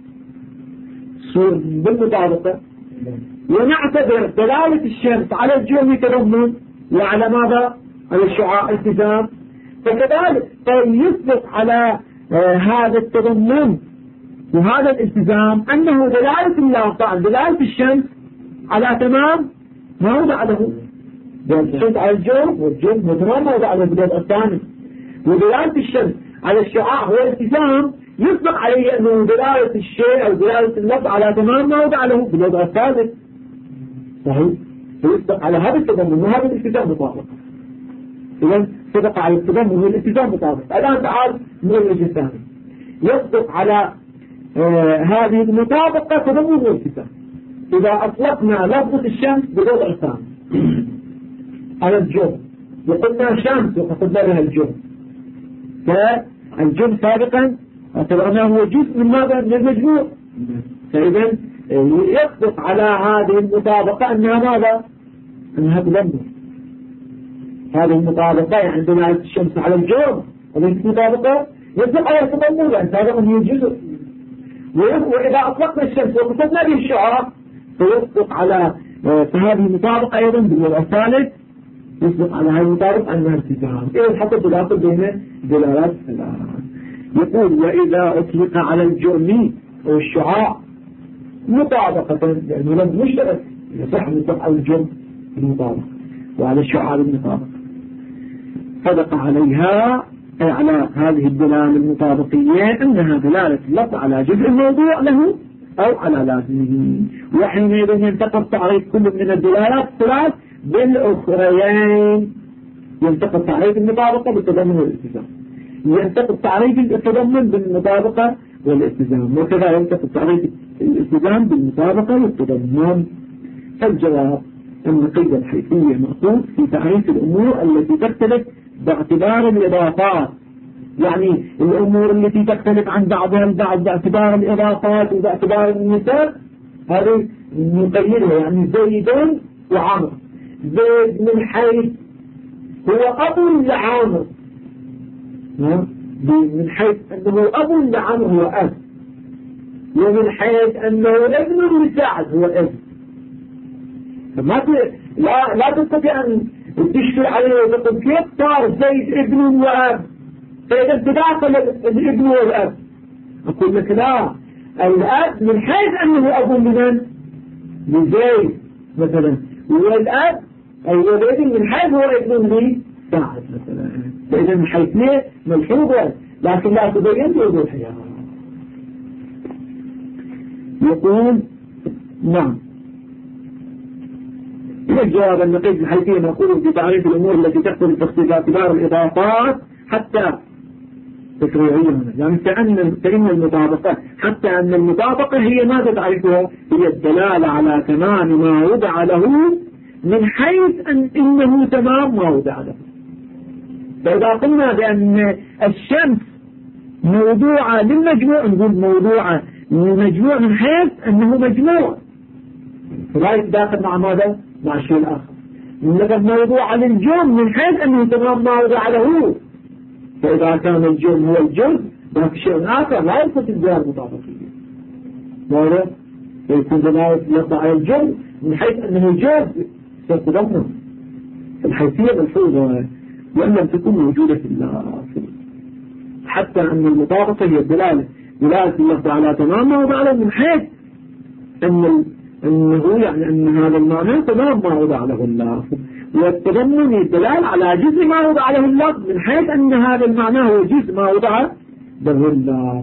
[SPEAKER 1] صور بالمطابقة، ونعتبر دلالة الشمس على الجرم تضمن، وعلى ماذا؟ على الشعاع التزام. فكذلك يثبت على هذا التضمن وهذا الالتزام أنه دلالة اللفظ عن دلالة الشمس على تمام ما وضع له، دلالة الشمس على الجرم، والجرم هو تمام ما وضع له بالوضع الثاني، ودلالة الشمس على الشعاع هو الالتزام يطلق عليه أنه دلالة الشيء أو دلالة اللفظ على تمام ما وضع له بالوضع الثالث. صحيح؟ فيطلق على هذا التضمن وهذا الالتزام مطابق. إذن صدق على التضمن والالتزام مطابق. الآن تعال من الوجه الثاني، يصدق على هذه المطابقة تضمن والالتزام. إذا أطلقنا لفظة الشمس بالوضع الثاني على الجرم، وقلنا شمس وقصدنا بها الجرم، فالجرم سابقا اعتبرناه هو جزء من ماذا؟ من المجموع. فإذا يصدق على هذه المطابقة أنها ماذا؟ أنها تضمن. هذه المطابقة يعني دلالة الشمس على الجرم، هذه المطابقة يصدق على التضمن، لأن سابقا هي جزء. وإذا أطلقنا الشمس وقصدنا به الشعاع فيصدق على فهذه المطابقة أيضا بالوضع الثالث، يصدق على هذه المطابقة أنها التزام. إذا حتى تداخل بين دلالات الثلاث. يقول وإذا أطلق على الجرم والشعاع مطابقة، لأنه لم مشترك، يصح أن يطلق على الجرم بالمطابقة وعلى الشعاع بالمطابقة، صدق عليها أي على هذه الدلالة المطابقية أنها دلالة اللفظ على جزء الموضوع له أو على لازمه. وحينئذ ينتقل تعريف كل من الدلالات الثلاث بالأخريين. ينتقل تعريف المطابقة بالتضمن والالتزام، ينتقل تعريف التضمن بالمطابقة والالتزام، وكذا ينتقل تعريف الالتزام بالمطابقة والتضمن. الجواب أن قيد الحيثية مأخوذ في تعريف الأمور التي تختلف باعتبار الإضافات يعني الأمور التي تختلف عن بعضها البعض باعتبار الإضافات وباعتبار النساء هذه نقيدها. يعني زيد وعمر، زيد من حيث هو أب لعمر، من حيث أنه أب لعمر هو أب، ومن حيث أنه ابن لسعد هو ابن. لا تستطيع أن تشكل عليه وتقول كيف صار زيد ابن وأب، فإذا تداخل الابن والأب. أقول لك لا، الأب من حيث أنه أب لمن؟ لزيد مثلا، والأب أي الابن من حيث هو ابن لسعد مثلا. فإذا من حيث ليه ملحوظة لكن لا تبين بوضوحها. يقول نعم. الجواب النقيض الحيثية نقول في تعريف الأمور التي تختلف باعتبار الإضافات حتى تشريعيا، يعني فإن المطابقة، حتى أن المطابقة هي ماذا تعرفها؟ هي الدلالة على تمام ما وضع له من حيث إنه تمام ما وضع له. فإذا قلنا بأن الشمس موضوعة للمجموع نقول موضوعة للمجموع من حيث أنه مجموع، فلا يتداخل مع ماذا؟ مع الشيء الآخر. لكن موضوعة للجرم من حيث أنه تمام ما وضع له، فإذا كان الجرم هو الجرم هناك شيء آخر لا يلفت الجهة المطابقية، واضح؟ فيكون دلالة لفظ على الجرم من حيث أنه جرم ستضمن الحيثية ملحوظة وأن لم تكن موجودة في الأصل، حتى أن المطابقة هي دلالة اللفظ على تمام ما وضع له من حيث أنه يعني أن هذا المعنى تمام ما وضع له اللفظ، والتضمن الدلالة على جزء ما وضع له اللفظ من حيث أن هذا المعنى هو جزء ما وضع له اللفظ.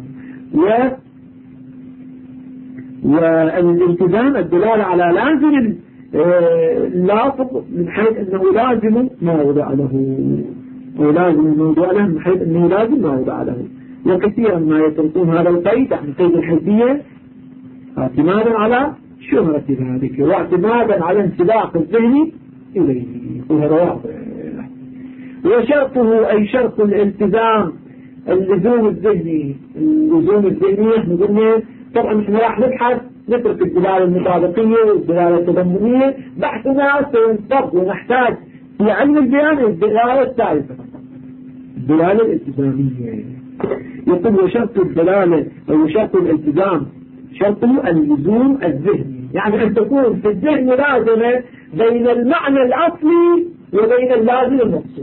[SPEAKER 1] والالتزام الدلالة على لازم اللفظ من حيث أنه لازم ما وضع له، ولازم الموضوع له من حيث أنه لازم ما وضع له. وكثيرا ما يتركون هذا القيد عن قيد الحيثية اعتمادا على شهرة ذلك واعتمادا على انسلاق الذهن إليه، وهذا واضح. وشرطه أي شرط الالتزام اللزوم الذهني. اللزوم الذهني احنا قلنا طبعا احنا راح نبحث نترك الدلالة المطابقية والدلالة التضمنية، بحثنا سينصب ونحتاج في علم البيان الدلالة الثالثة الدلالة الالتزامية. يقول وشرط الدلالة أو شرط الالتزام شرطه اللزوم الذهني، يعني أن تكون في الذهن لازمة بين المعنى الأصلي وبين اللازم المقصود،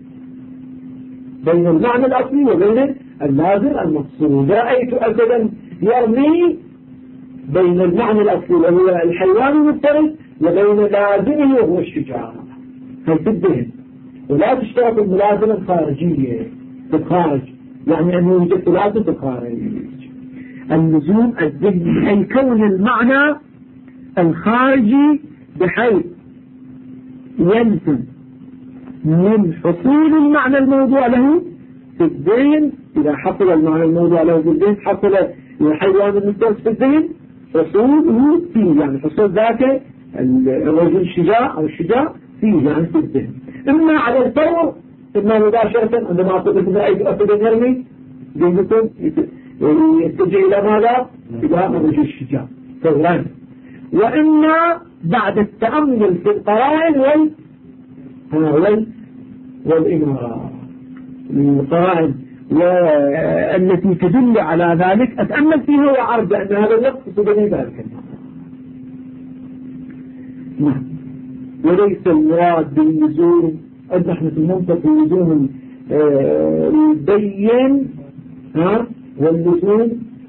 [SPEAKER 1] بين المعنى الأصلي وبين اللازم المقصود. رأيت أسدا يرمي بين المعنى الأصلي وهو الحيوان المفترس وبين لازمه وهو الشجاع، هي في الذهن. ولا تشترط الملازمة الخارجية في الخارج، يعني أن يوجد لازم في الخارج. اللزوم الذهني أي كون المعنى الخارجي بحيث يلزم من حصول المعنى الموضوع له في الذهن. إذا حصل المعنى الموضوع له في الذهن حصل الحيوان المفترس في الذهن حصوله فيه، يعني حصول ذاك الرجل الشجاع أو الشجاع فيه يعني في الذهن، إما على الفور إما مباشرة عندما أقول رأيت أسدا يرمي ذهنكم يتجه إلى ماذا؟ إلى الرجل الشجاع فورا، وإما بعد التأمل في القرائن والإمارات القرائن والتي تدل على ذلك أتأمل فيها وأعرف بأن هذا اللفظ تدل ذلك. نعم. وليس المراد باللزوم نحن في المنطق اللزوم البين واللزوم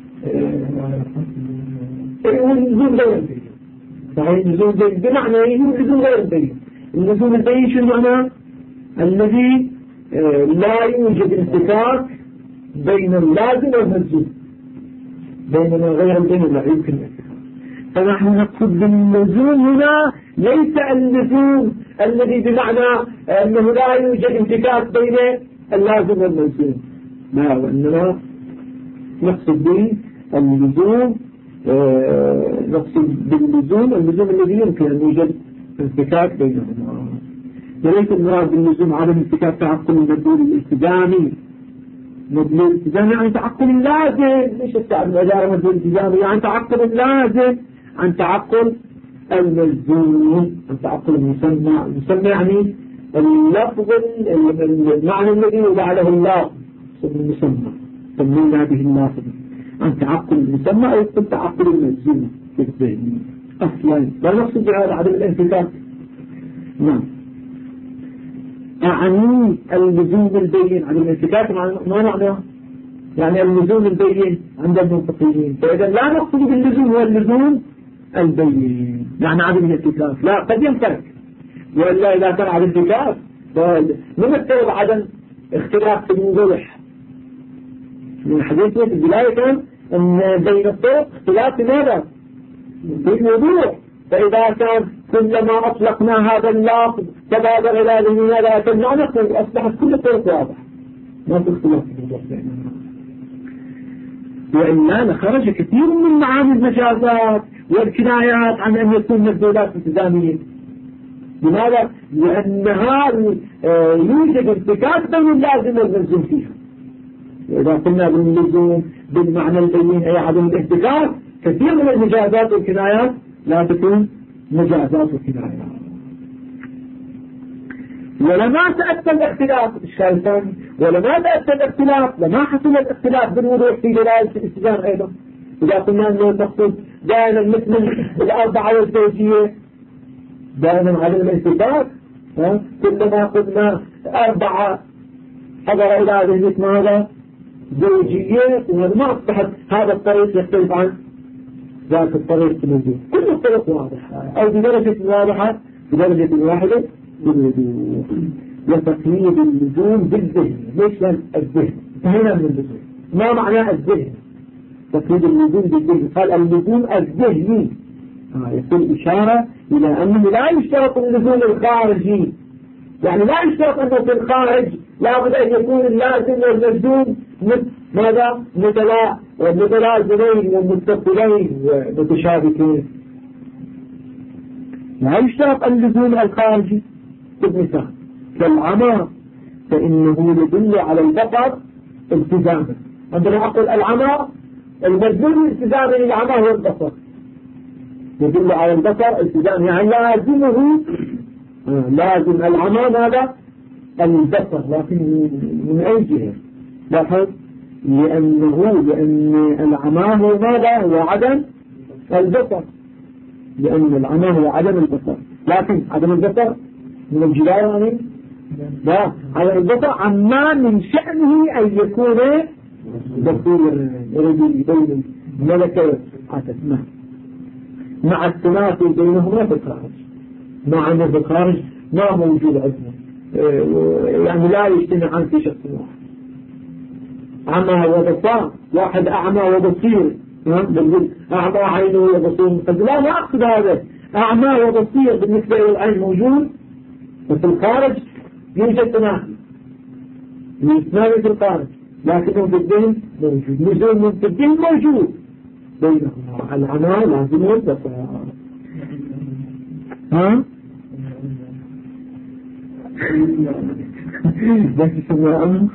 [SPEAKER 1] اللزوم غير البين. صحيح اللزوم بمعنى اللزوم غير البين. اللزوم البين شو معنى؟ الذي لا يوجد انتفاق بين اللازم والملزوم، بينما غير البين لا يمكن الانتفاق. فنحن نقصد باللزوم هنا ليس اللزوم الذي بمعنى أنه لا يوجد انتفاق بين اللازم والملزوم، لا، وإنما نقصد باللزوم اللزوم الذي يمكن أن يوجد انتفاق بينهما. وليس المراد باللزوم عدم انتفاق تعقل المدلول الالتزامي، مدلول الالتزام يعني تعقل اللازم. ليش استعمل العبارة مدلول الالتزام؟ يعني تعقل اللازم عن تعقل الملزوم، عن تعقل المسمى. المسمى يعني اللفظ المعنى الذي وضع له اللفظ المسمى، سمينا به اللفظ. عن تعقل المسمى أو يكون تعقل الملزوم في الذهن أصلا. لا نقصد بهذا عدم الانفكاك. نعم. أعني اللزوم البين عدم الانفكاك ما معناه؟ يعني اللزوم البين عند المنطقيين. فإذا لا نقصد باللزوم هو اللزوم البين يعني عدم الانفكاك، لا قد ينفك، وإلا إذا كان عدم انفكاك من السبب عدم اختلاف في الوضوح. من حديثنا في البداية كان أن بين الطرق اختلاف في ماذا؟ في الوضوح. فإذا كان كلما أطلقنا هذا اللفظ تبادر إلى ذهننا لا تمنع نقول أصبحت كل الطرق واضح، ما في اختلاف في الوضوح بيننا. وإلا لخرج كثير من معاني المجازات والكنايات عن أن يكون مدلولات التزامية. لماذا؟ لأنها يوجد انفكاك بين اللازم والملزوم فيها. وإذا قلنا باللزوم بالمعنى البين أي عدم الاحتكاك، كثير من المجازات والكنايات لا تكون مجازات وكنايات. ولما تأتى الاختلاف الشيطان، ولما تأتى الاختلاف لما حصل الاختلاف بالوضوح في دلالة الالتزام أيضا. إذا قلنا أنه تقصد دائما مثل الأربعة والزوجية دائما عدم الانفكاك، كلما قلنا أربعة حضر إلى ذهنك ماذا؟ زوجية، وما أصبحت هذا الطريق يختلف عن ذاك الطريق في الوجود. كل الطريق واضحة أو بدرجة واضحة بدرجة واحدة بالوجود. وتقييد اللزوم بالذهن. ليش لأن الذهن انتهينا من اللزوم. ما معنى الذهن؟ تقييد اللزوم بالذهن قال اللزوم الذهني، يكون إشارة إلى أنه لا يشترط اللزوم الخارجي. يعني لا يشترط أنه في الخارج لابد أن يكون اللازم والملزوم ماذا؟ متلازمين ومتصلين ومتشابكين. لا يشترط اللزوم الخارجي. بالمثال كالعمى فإنه يدل على البصر التزاما. عندما أقول العمى الملزوم التزاما للعمى هو البصر، يدل على البصر التزاما يعني لازم العمى ماذا؟ البصر. لكن من أي جهة؟ لاحظ لأن العمى هو ماذا؟ هو عدم البصر. لأن العمى هو عدم البصر، لكن عدم البصر من الجدار يعني لا، عدم البصر عما من شأنه أن يكون بصير يبين ملكة عتسمه مع التنافي بينهما في الخارج. مع أنه في الخارج ما موجود عندنا، يعني لا يجتمعان في شخص واحد. أعمى وبصير، واحد أعمى وبصير، بنقول أعمى عينه وبصير، لا ما أقصد هذا. أعمى وبصير بالنسبة إلى العين موجود، وفي الخارج يوجد تنافي، يتنافي في الخارج، لكنه في الذهن موجود. لزوم في الذهن موجود بينهما. العمى لازم البصر. بس اسمه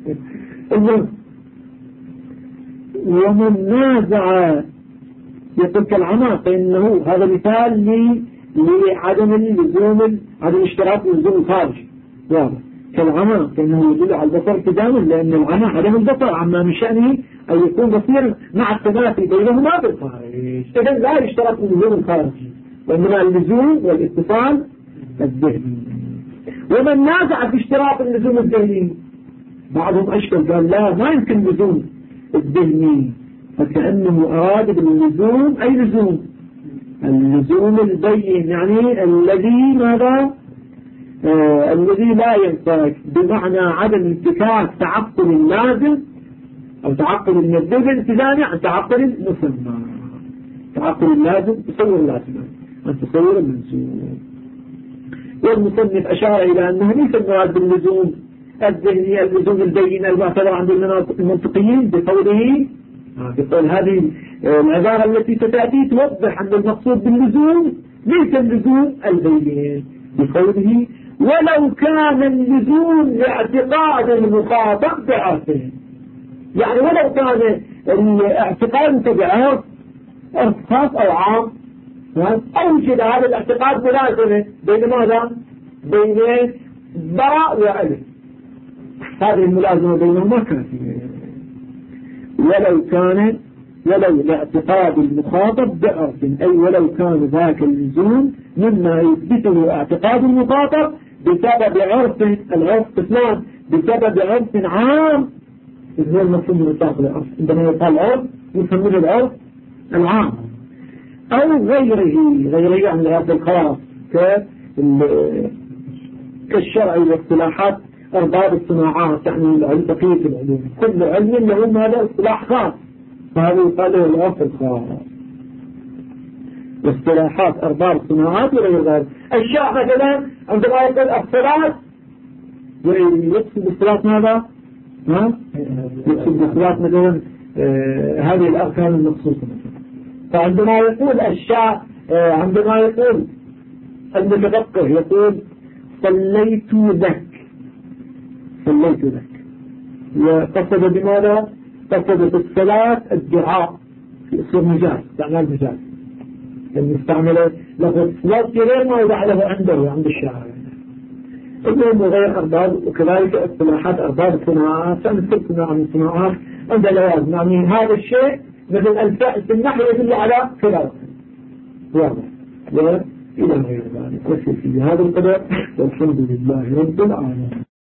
[SPEAKER 1] ومن نازع يقول كالعمى فإنه هذا مثال لعدم اللزوم، عدم اشتراك اللزوم الخارجي. واضح. كالعمى فإنه يدل على البصر التزاما، لأن العمى عدم البصر عما من شأنه أن يكون بصير مع التنافي بينهما بالخارج. إذن لا يشترك اللزوم الخارجي، وإنما اللزوم والاتصال الذهني. ومن نازع في اشتراك اللزوم الذهني بعضهم أشكل قال لا ما يمكن لزوم الذهني، فكأنه أراد باللزوم أي لزوم اللزوم البين، يعني الذي ماذا؟ الذي لا ينفك، بمعنى عدم انفكاك تعقل اللازم أو تعقل المدلول الالتزامي عن تعقل المسمى. تعقل اللازم تصور اللازم عن تصور الملزوم. والمصنف أشار إلى أنه ليس المراد باللزوم الذهني اللزوم البين المعتبر عند المنطقيين بقول هذه العبارة التي ستأتي توضح أن المقصود باللزوم ليس اللزوم البين بقوله ولو كان اللزوم لاعتقاد المخاطب بعاصره. يعني ولو كان الاعتقاد بعرف خاص أو عام، أوجد هذا الاعتقاد ملازمة بين ماذا؟ بين براء وعلم. هذه الملازمة بينهما كافية. ولو لاعتقاد المخاطب بعرف، أي ولو كان ذاك اللزوم مما يثبته اعتقاد المخاطب بسبب عرف، العرف قسمان، بسبب عرف عام. إذن هو المفهوم المطلق للعرف، عندما يقال عرف يسمونه العرف العام، أو غيره عن العرف الخاص كالشرع والاصطلاحات أرباب الصناعات، يعني بقية العلوم، كل علم له ماذا اصطلاح خاص، فهذا يقال له العرف الخاص. واصطلاحات أرباب الصناعات وغير ذلك. الشرع مثلا عندما يقول الصلاة يقصد الصلاة ماذا؟ يقصد الصلاة مثلا هذه الأركان المخصوصة. فعندما يقول الشرع، عندما يقول المتفقه يقول صليت لك، وقصد بماذا؟ قصد في الصلاة الدعاء في اسم مجاز، استعمال مجاز، لأن استعمل لفظ الصلاة غير ما يدع له عنده عند الشاعر. إنهم غير أرباب، وكذلك اصطلاحات أرباب الصناعات، فمثل صناعة من الصناعات عند لوازم، يعني هذا الشيء مثل الفاء في النحو يدل على خلاف واضح وإلى غير ذلك. وفي هذا القدر والحمد لله رب العالمين.